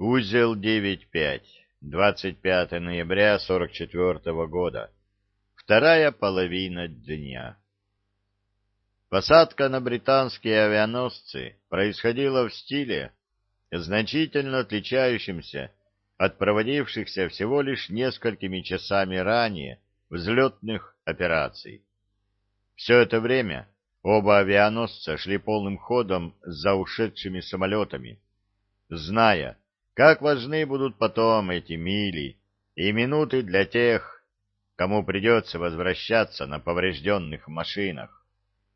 Узел 9.5. 25 ноября 44 года. Вторая половина дня. Посадка на британские авианосцы происходила в стиле, значительно отличающемся от проводившихся всего лишь несколькими часами ранее взлетных операций. Все это время оба авианосца шли полным ходом за ушедшими самолетами, зная, как важны будут потом эти мили и минуты для тех, кому придется возвращаться на поврежденных машинах.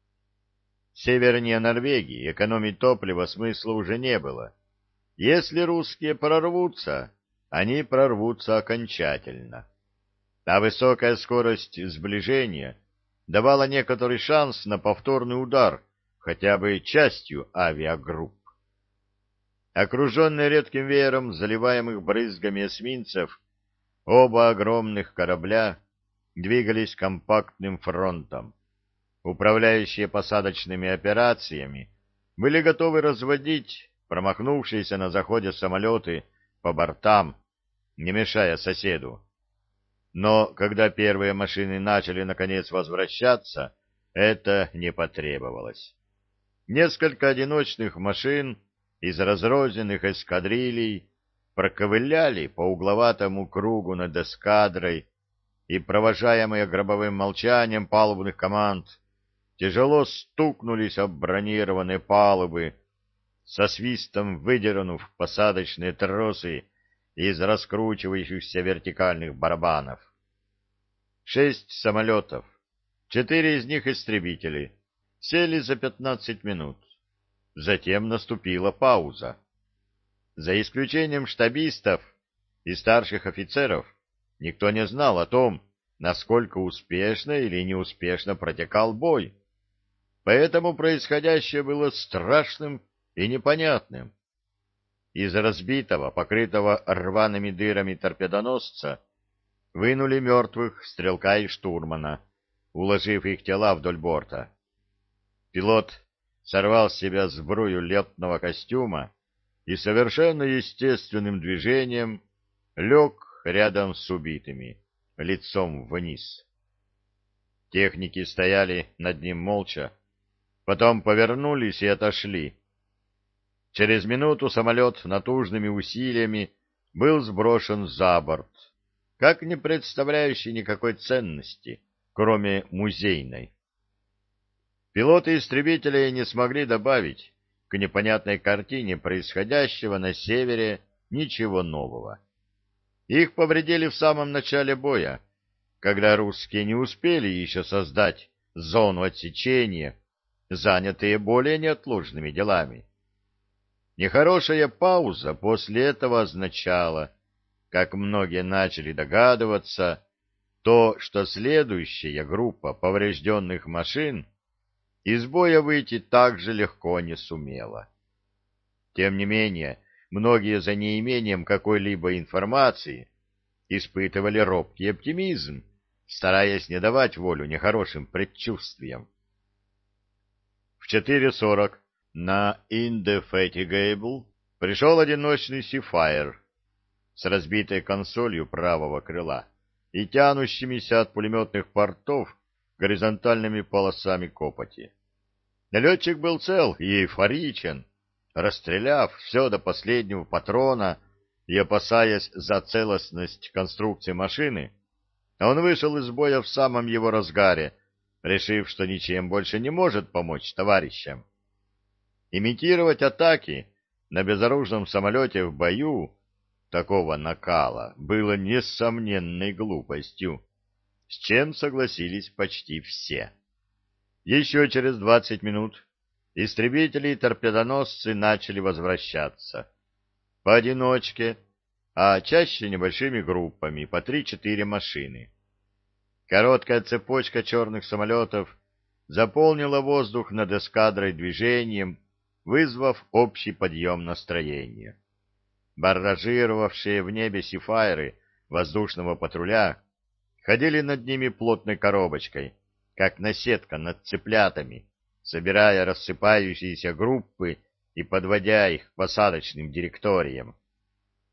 Севернее Норвегии экономить топливо смысла уже не было. Если русские прорвутся, они прорвутся окончательно. А высокая скорость сближения давала некоторый шанс на повторный удар хотя бы частью авиагрупп. Окруженные редким веером заливаемых брызгами эсминцев, оба огромных корабля двигались компактным фронтом. Управляющие посадочными операциями были готовы разводить промахнувшиеся на заходе самолеты по бортам, не мешая соседу. Но когда первые машины начали наконец возвращаться, это не потребовалось. Несколько одиночных машин из разрозненных эскадрилей проковыляли по угловатому кругу над эскадрой и, провожаемые гробовым молчанием палубных команд, тяжело стукнулись об бронированные палубы, со свистом выдернув посадочные тросы из раскручивающихся вертикальных барабанов. 6 самолетов, 4 из них истребители, сели за 15 минут. Затем наступила пауза. За исключением штабистов и старших офицеров, никто не знал о том, насколько успешно или неуспешно протекал бой. Поэтому происходящее было страшным и непонятным. Из разбитого, покрытого рваными дырами торпедоносца вынули мертвых стрелка и штурмана, уложив их тела вдоль борта. Пилот сорвал с себя сбрую летного костюма и совершенно естественным движением лег рядом с убитыми, лицом вниз. Техники стояли над ним молча, потом повернулись и отошли. Через минуту самолет натужными усилиями был сброшен за борт, как не представляющий никакой ценности, кроме музейной. Пилоты истребителей не смогли добавить к непонятной картине происходящего на севере ничего нового. Их повредили в самом начале боя, когда русские не успели еще создать зону отсечения, занятые более неотложными делами. Нехорошая пауза после этого означала, как многие начали догадываться, то, что следующая группа поврежденных машин из боя выйти так же легко не сумела. Тем не менее, многие за неимением какой-либо информации испытывали робкий оптимизм, стараясь не давать волю нехорошим предчувствиям. В 4:40 на Indefatigable пришел одиночный Сифайр с разбитой консолью правого крыла и тянущимися от пулеметных портов горизонтальными полосами копоти. Летчик был цел и эйфоричен, расстреляв все до последнего патрона и опасаясь за целостность конструкции машины, он вышел из боя в самом его разгаре, решив, что ничем больше не может помочь товарищам. Имитировать атаки на безоружном самолете в бою такого накала было несомненной глупостью, с чем согласились почти все. Еще через 20 минут истребители и торпедоносцы начали возвращаться. Поодиночке, а чаще небольшими группами, по 3-4 машины. Короткая цепочка черных самолетов заполнила воздух над эскадрой движением, вызвав общий подъем настроения. Барражировавшие в небе сифайры воздушного патруля ходили над ними плотной коробочкой, как наседка над цыплятами, собирая рассыпающиеся группы и подводя их к посадочным директориям.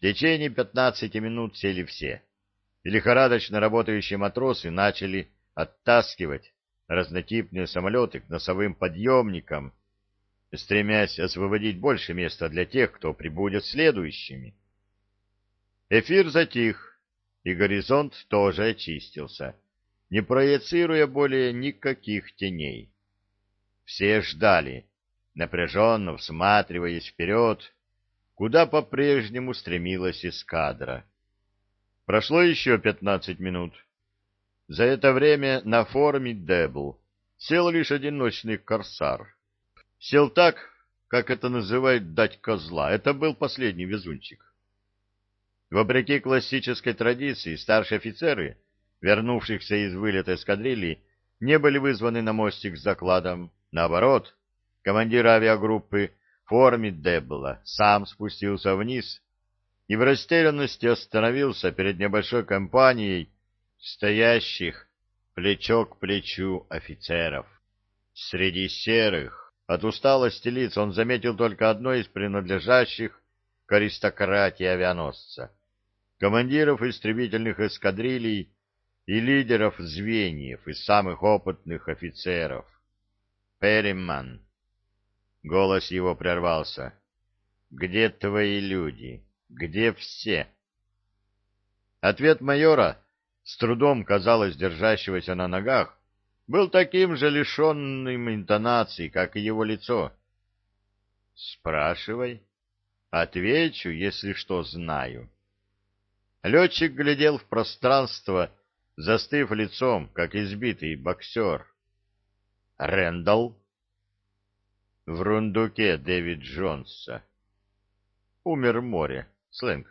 В течение 15 минут сели все, и лихорадочно работающие матросы начали оттаскивать разнотипные самолеты к носовым подъемникам, стремясь освободить больше места для тех, кто прибудет следующими. Эфир затих, и горизонт тоже очистился, не проецируя более никаких теней. Все ждали, напряженно всматриваясь вперед, куда по-прежнему стремилась эскадра. Прошло еще 15 минут. За это время на форуме Дебл сел лишь одиночный корсар. Сел так, как это называют «дать козла». Это был последний везунчик. Вопреки классической традиции, старшие офицеры, вернувшихся из вылета эскадрильи, не были вызваны на мостик с докладом. Наоборот, командир авиагруппы в форме Дебла сам спустился вниз и в растерянности остановился перед небольшой компанией стоящих плечо к плечу офицеров. Среди серых, от усталости лиц, он заметил только одно из принадлежащих к аристократии авианосца — командиров истребительных эскадрилий и лидеров звеньев из самых опытных офицеров. Перриман. Голос его прервался. «Где твои люди? Где все?» Ответ майора, с трудом, казалось, держащегося на ногах, был таким же лишенным интонаций, как и его лицо. «Спрашивай. Отвечу, если что знаю». Летчик глядел в пространство, застыв лицом, как избитый боксер. «Рэндалл?» «В рундуке Дэвид Джонса. Умер в море. Сленг».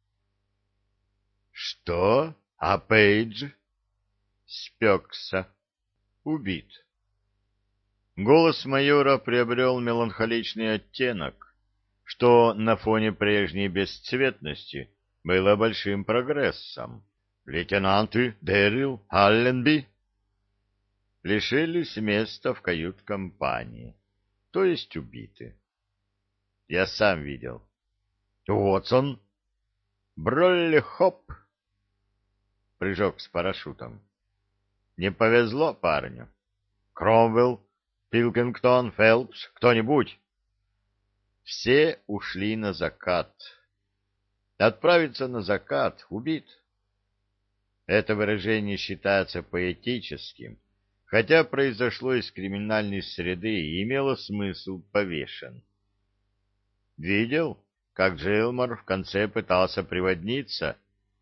«Что? А Пейдж?» «Спекся. Убит». Голос майора приобрел меланхоличный оттенок, что на фоне прежней бесцветности было большим прогрессом. «Лейтенанты Дэрил, Алленби?» «Лишились места в кают-компании, то есть убиты». «Я сам видел». «Уотсон?» «Бролли-хоп!» Прыжок с парашютом. «Не повезло парню». «Кромвелл, Пилкингтон, Фелпс, кто-нибудь?» Все ушли на закат. Отправиться на закат — убит. Это выражение считается поэтическим, хотя произошло из криминальной среды и имело смысл повешен. Видел, как Джилмор в конце пытался приводниться?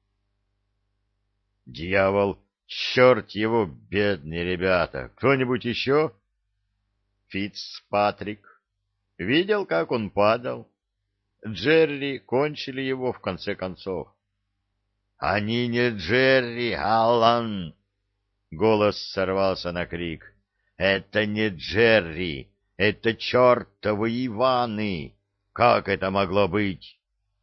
Дьявол, черт его, бедные ребята! Кто-нибудь еще? Фицпатрик. Видел, как он падал? Джерри кончили его в конце концов. «Они не Джерри, Аллан!» Голос сорвался на крик. «Это не Джерри! Это чертовы Иваны! Как это могло быть?»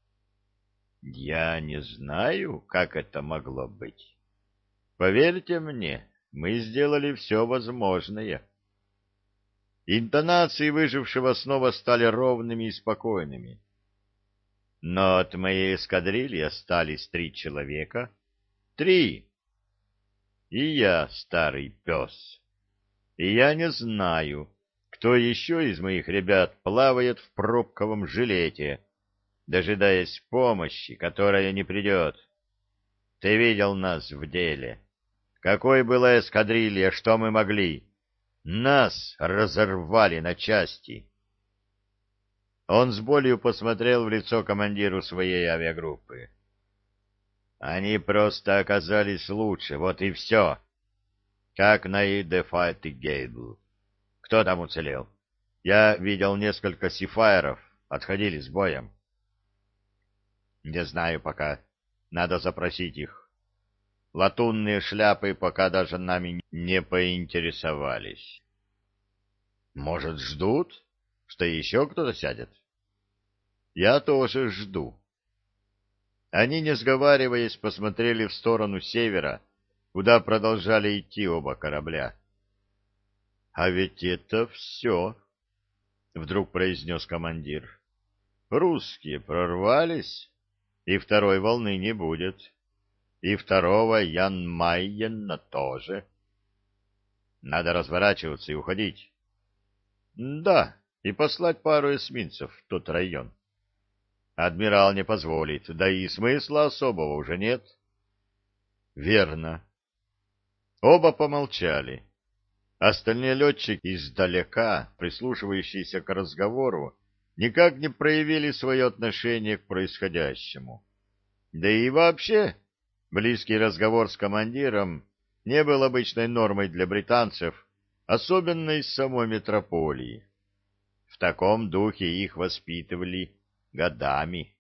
«Я не знаю, как это могло быть. Поверьте мне, мы сделали все возможное». Интонации выжившего снова стали ровными и спокойными. «Но от моей эскадрильи остались 3 человека. 3. И я старый пес. И я не знаю, кто еще из моих ребят плавает в пробковом жилете, дожидаясь помощи, которая не придет. Ты видел нас в деле. Какой была эскадрилья, что мы могли? Нас разорвали на части». Он с болью посмотрел в лицо командиру своей авиагруппы. «Они просто оказались лучше, вот и все. Как на Идефайт и Гейбл. Кто там уцелел? Я видел несколько сифайров, отходили с боем». «Не знаю пока. Надо запросить их. Латунные шляпы пока даже нами не поинтересовались». «Может, ждут, что еще кто-то сядет?» «Я тоже жду». Они, не сговариваясь, посмотрели в сторону севера, куда продолжали идти оба корабля. «А ведь это все», — вдруг произнес командир. «Русские прорвались? и второй волны не будет, и второго Ян Майена тоже. Надо разворачиваться и уходить. Да, и послать пару эсминцев в тот район. Адмирал не позволит, да и смысла особого уже нет. Верно. Оба помолчали. Остальные летчики издалека, прислушивающиеся к разговору, никак не проявили свое отношение к происходящему. Да и вообще, близкий разговор с командиром не был обычной нормой для британцев, особенно из самой метрополии. В таком духе их воспитывали годами.